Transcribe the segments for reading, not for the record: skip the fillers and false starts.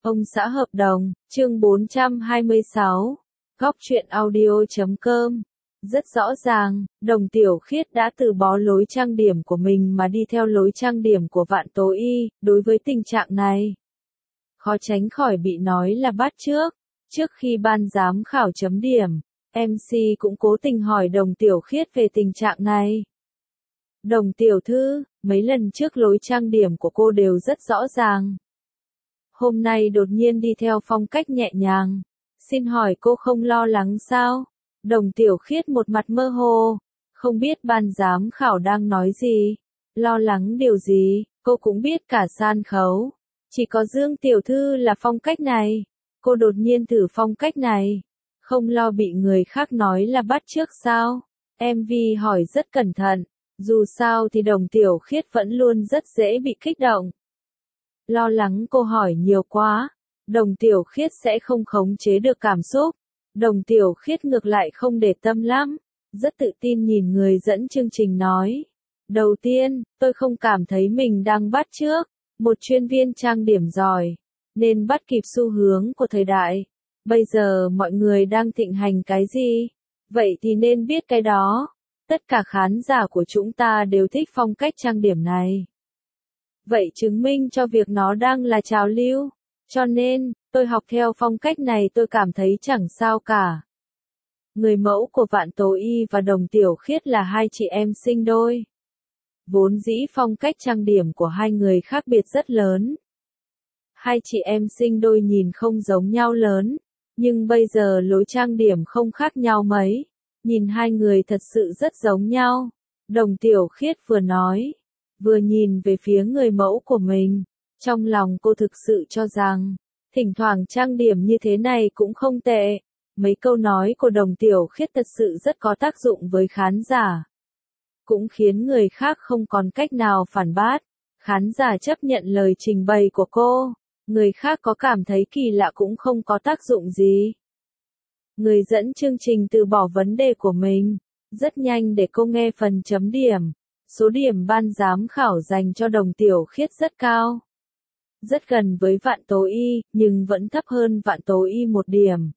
Ông xã hợp đồng, chương 426, góc truyện audio.com. Rất rõ ràng, Đồng Tiểu Khiết đã từ bỏ lối trang điểm của mình mà đi theo lối trang điểm của Vạn Tố Y. Đối với tình trạng này, khó tránh khỏi bị nói là bắt chước. Trước khi ban giám khảo chấm điểm, MC cũng cố tình hỏi Đồng Tiểu Khiết về tình trạng này. Đồng tiểu thư, mấy lần trước lối trang điểm của cô đều rất rõ ràng. Hôm nay đột nhiên đi theo phong cách nhẹ nhàng. Xin hỏi cô không lo lắng sao? Đồng Tiểu Khiết một mặt mơ hồ, không biết ban giám khảo đang nói gì. Lo lắng điều gì, cô cũng biết cả sân khấu. Chỉ có Dương tiểu thư là phong cách này. Cô đột nhiên thử phong cách này. Không lo bị người khác nói là bắt chước sao? MV hỏi rất cẩn thận. Dù sao thì Đồng Tiểu Khiết vẫn luôn rất dễ bị kích động. Lo lắng cô hỏi nhiều quá, Đồng Tiểu Khiết sẽ không khống chế được cảm xúc. Đồng Tiểu Khiết ngược lại không để tâm lắm, rất tự tin nhìn người dẫn chương trình nói. Đầu tiên, tôi không cảm thấy mình đang bắt chước một chuyên viên trang điểm giỏi, nên bắt kịp xu hướng của thời đại. Bây giờ mọi người đang thịnh hành cái gì? Vậy thì nên biết cái đó. Tất cả khán giả của chúng ta đều thích phong cách trang điểm này. Vậy chứng minh cho việc nó đang là trào lưu. Cho nên, tôi học theo phong cách này tôi cảm thấy chẳng sao cả. Người mẫu của Vạn Tố Y và Đồng Tiểu Khiết là hai chị em sinh đôi. Vốn dĩ phong cách trang điểm của hai người khác biệt rất lớn. Hai chị em sinh đôi nhìn không giống nhau lớn, nhưng bây giờ lối trang điểm không khác nhau mấy. Nhìn hai người thật sự rất giống nhau. Đồng Tiểu Khiết vừa nói, vừa nhìn về phía người mẫu của mình. Trong lòng cô thực sự cho rằng, thỉnh thoảng trang điểm như thế này cũng không tệ. Mấy câu nói của Đồng Tiểu Khiết thật sự rất có tác dụng với khán giả. Cũng khiến người khác không còn cách nào phản bác. Khán giả chấp nhận lời trình bày của cô. Người khác có cảm thấy kỳ lạ cũng không có tác dụng gì. Người dẫn chương trình từ bỏ vấn đề của mình, rất nhanh để cô nghe phần chấm điểm. Số điểm ban giám khảo dành cho Đồng Tiểu Khiết rất cao. Rất gần với Vạn Tố Y, nhưng vẫn thấp hơn Vạn Tố Y một điểm.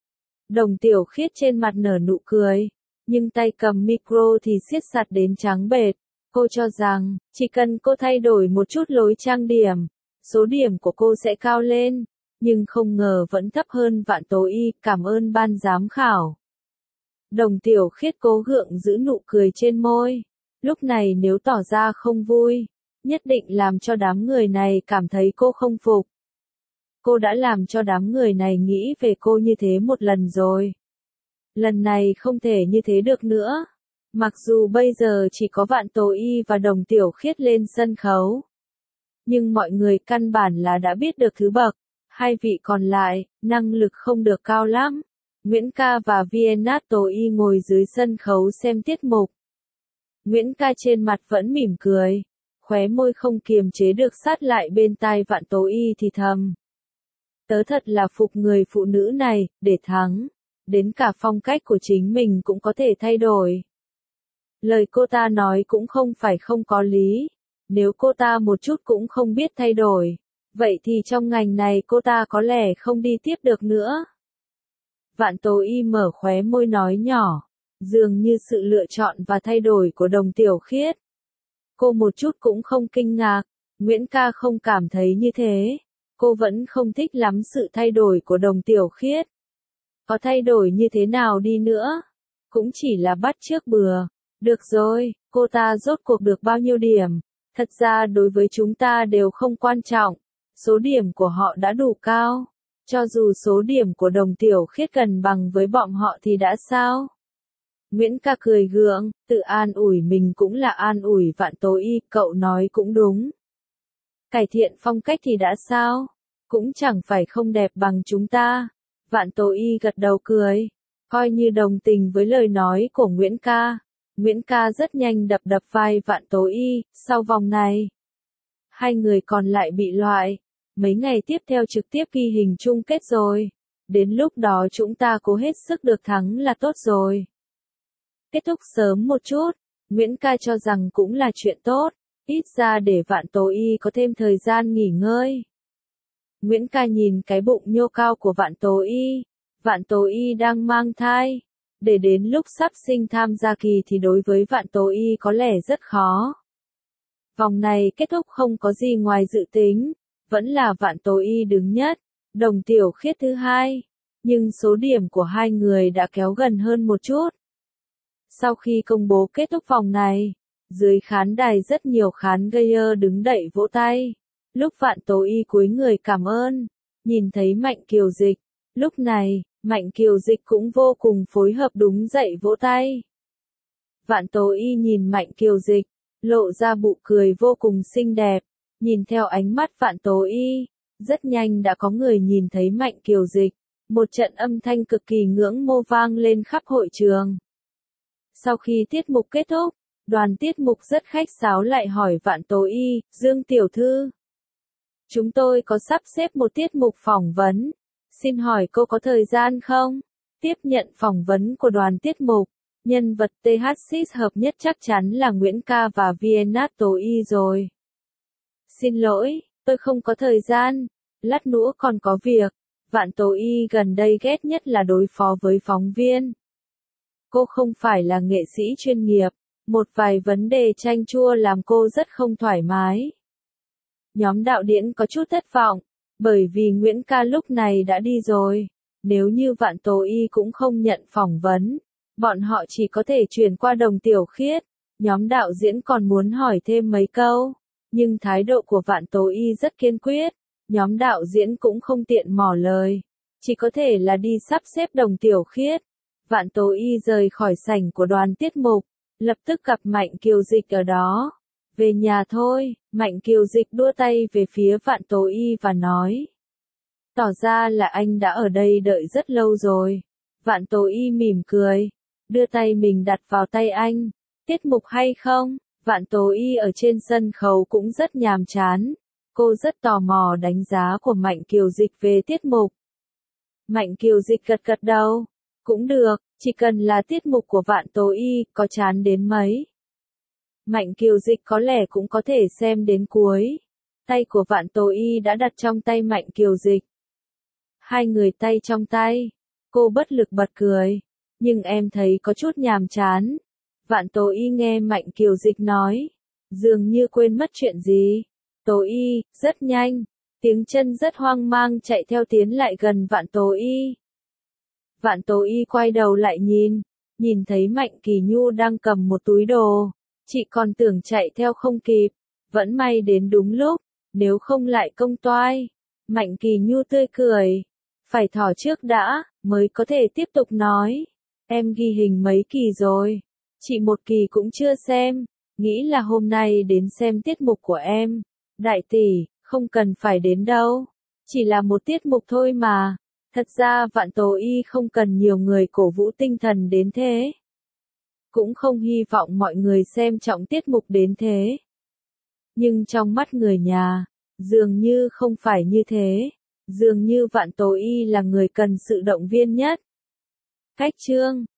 Đồng Tiểu Khiết trên mặt nở nụ cười, nhưng tay cầm micro thì siết chặt đến trắng bệch. Cô cho rằng, chỉ cần cô thay đổi một chút lối trang điểm, số điểm của cô sẽ cao lên. Nhưng không ngờ vẫn thấp hơn Vạn Tố Y, cảm ơn ban giám khảo. Đồng Tiểu Khiết cố gượng giữ nụ cười trên môi. Lúc này nếu tỏ ra không vui, nhất định làm cho đám người này cảm thấy cô không phục. Cô đã làm cho đám người này nghĩ về cô như thế một lần rồi. Lần này không thể như thế được nữa. Mặc dù bây giờ chỉ có Vạn Tố Y và Đồng Tiểu Khiết lên sân khấu, nhưng mọi người căn bản là đã biết được thứ bậc. Hai vị còn lại, năng lực không được cao lắm. Nguyễn Ca và Viennat Tố Y ngồi dưới sân khấu xem tiết mục. Nguyễn Ca trên mặt vẫn mỉm cười, khóe môi không kiềm chế được sát lại bên tai Vạn Tố Y thì thầm. Tớ thật là phục người phụ nữ này, để thắng. Đến cả phong cách của chính mình cũng có thể thay đổi. Lời cô ta nói cũng không phải không có lý. Nếu cô ta một chút cũng không biết thay đổi, vậy thì trong ngành này cô ta có lẽ không đi tiếp được nữa. Vạn Tố Y mở khóe môi nói nhỏ, dường như sự lựa chọn và thay đổi của Đồng Tiểu Khiết. Cô một chút cũng không kinh ngạc, Nguyễn Ca không cảm thấy như thế. Cô vẫn không thích lắm sự thay đổi của Đồng Tiểu Khiết. Có thay đổi như thế nào đi nữa, cũng chỉ là bắt chước bừa. Được rồi, cô ta rốt cuộc được bao nhiêu điểm? Thật ra đối với chúng ta đều không quan trọng. Số điểm của họ đã đủ cao. Cho dù số điểm của Đồng Tiểu Khiết gần bằng với bọn họ thì đã sao? Nguyễn Ca cười gượng, tự an ủi mình cũng là an ủi Vạn Tố Y, cậu nói cũng đúng. Cải thiện phong cách thì đã sao? Cũng chẳng phải không đẹp bằng chúng ta. Vạn Tố Y gật đầu cười, coi như đồng tình với lời nói của Nguyễn Ca. Nguyễn Ca rất nhanh đập vai Vạn Tố Y. Sau vòng này, hai người còn lại bị loại. Mấy ngày tiếp theo trực tiếp ghi hình chung kết rồi. Đến lúc đó chúng ta cố hết sức được thắng là tốt rồi. Kết thúc sớm một chút, Nguyễn Ca cho rằng cũng là chuyện tốt. Ít ra để Vạn Tố Y có thêm thời gian nghỉ ngơi. Nguyễn Ca nhìn cái bụng nhô cao của Vạn Tố Y. Vạn Tố Y đang mang thai. Để đến lúc sắp sinh tham gia kỳ thì đối với Vạn Tố Y có lẽ rất khó. Vòng này kết thúc không có gì ngoài dự tính. Vẫn là Vạn Tố Y đứng nhất. Đồng Tiểu Khiết thứ hai. Nhưng số điểm của hai người đã kéo gần hơn một chút. Sau khi công bố kết thúc vòng này, dưới khán đài rất nhiều khán gayer đứng đậy vỗ tay. Lúc Vạn Tố Y cúi người cảm ơn, nhìn thấy Mạnh Kiều Dịch. Lúc này, Mạnh Kiều Dịch cũng vô cùng phối hợp đúng dậy vỗ tay. Vạn Tố Y nhìn Mạnh Kiều Dịch, lộ ra nụ cười vô cùng xinh đẹp. Nhìn theo ánh mắt Vạn Tố Y, rất nhanh đã có người nhìn thấy Mạnh Kiều Dịch. Một trận âm thanh cực kỳ ngưỡng mộ vang lên khắp hội trường. Sau khi tiết mục kết thúc, đoàn tiết mục rất khách sáo lại hỏi Vạn Tố Y, Dương tiểu thư. Chúng tôi có sắp xếp một tiết mục phỏng vấn. Xin hỏi cô có thời gian không? Tiếp nhận phỏng vấn của đoàn tiết mục, nhân vật THX hợp nhất chắc chắn là Nguyễn Ca và Vienna Tố Y rồi. Xin lỗi, tôi không có thời gian, lát nữa còn có việc. Vạn Tố Y gần đây ghét nhất là đối phó với phóng viên. Cô không phải là nghệ sĩ chuyên nghiệp, một vài vấn đề chanh chua làm cô rất không thoải mái. Nhóm đạo diễn có chút thất vọng, bởi vì Nguyễn Ca lúc này đã đi rồi. Nếu như Vạn Tố Y cũng không nhận phỏng vấn, bọn họ chỉ có thể chuyển qua Đồng Tiểu Khiết. Nhóm đạo diễn còn muốn hỏi thêm mấy câu, nhưng thái độ của Vạn Tố Y rất kiên quyết. Nhóm đạo diễn cũng không tiện mỏ lời, chỉ có thể là đi sắp xếp Đồng Tiểu Khiết. Vạn Tố Y rời khỏi sảnh của đoàn tiết mục, lập tức gặp Mạnh Kiều Dịch ở đó. Về nhà thôi, Mạnh Kiều Dịch đua tay về phía Vạn Tố Y và nói. Tỏ ra là anh đã ở đây đợi rất lâu rồi. Vạn Tố Y mỉm cười, đưa tay mình đặt vào tay anh. Tiết mục hay không? Vạn Tố Y ở trên sân khấu cũng rất nhàm chán. Cô rất tò mò đánh giá của Mạnh Kiều Dịch về tiết mục. Mạnh Kiều Dịch gật gật đầu. Cũng được, chỉ cần là tiết mục của Vạn Tố Y, có chán đến mấy. Mạnh Kiều Dịch có lẽ cũng có thể xem đến cuối. Tay của Vạn Tố Y đã đặt trong tay Mạnh Kiều Dịch. Hai người tay trong tay. Cô bất lực bật cười. Nhưng em thấy có chút nhàm chán. Vạn Tố Y nghe Mạnh Kiều Dịch nói. Dường như quên mất chuyện gì. Tố Y, rất nhanh. Tiếng chân rất hoang mang chạy theo tiến lại gần Vạn Tố Y. Vạn Tố Y quay đầu lại nhìn thấy Mạnh Kỳ Nhu đang cầm một túi đồ. Chị còn tưởng chạy theo không kịp, vẫn may đến đúng lúc, nếu không lại công toai. Mạnh Kỳ Nhu tươi cười, phải thỏ trước đã, mới có thể tiếp tục nói. Em ghi hình mấy kỳ rồi, chị một kỳ cũng chưa xem, nghĩ là hôm nay đến xem tiết mục của em. Đại tỷ, không cần phải đến đâu, chỉ là một tiết mục thôi mà. Thật ra Vạn Tố Y không cần nhiều người cổ vũ tinh thần đến thế. Cũng không hy vọng mọi người xem trọng tiết mục đến thế. Nhưng trong mắt người nhà, dường như không phải như thế. Dường như Vạn Tố Y là người cần sự động viên nhất. Cách chương